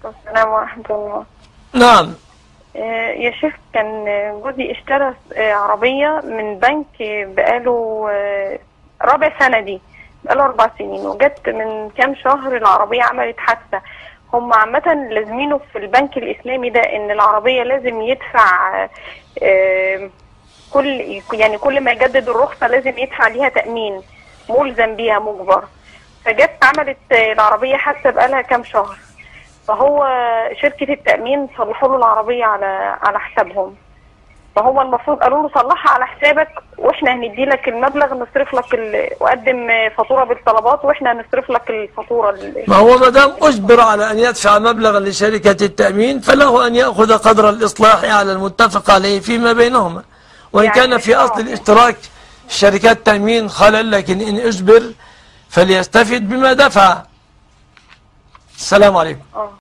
السلام ورحمة الله. نعم. يا شيخ، كان جوزي اشترى عربية من بنك بقاله رابع سنة، دي بقاله 4 سنين، وجت من كام شهر العربية عملت حادثة. هم عامة لازمينه في البنك الإسلامي ده إن العربية لازم يدفع كل ما يجدد الرخصة لازم يدفع ليها تأمين، ملزم بيها مجبر. فجت عملت العربية حادثة بقالها كام شهر، فهو شركة التأمين صلحوا له العربية على حسابهم. فهو المفروض قالوا له صلحها على حسابك واحنا هندي لك المبلغ، نصرف لك وقدم فاتورة بالطلبات واحنا هنصرف لك الفاتورة. ما هو ما دام أجبر على أن يدفع مبلغا لشركة التأمين فله أن يأخذ قدر الإصلاح على المتفق عليه فيما بينهما، وإن يعني كان في أصل الاشتراك شركات التأمين خلل، لكن إن أجبر فليستفد بما دفع. السلام عليكم.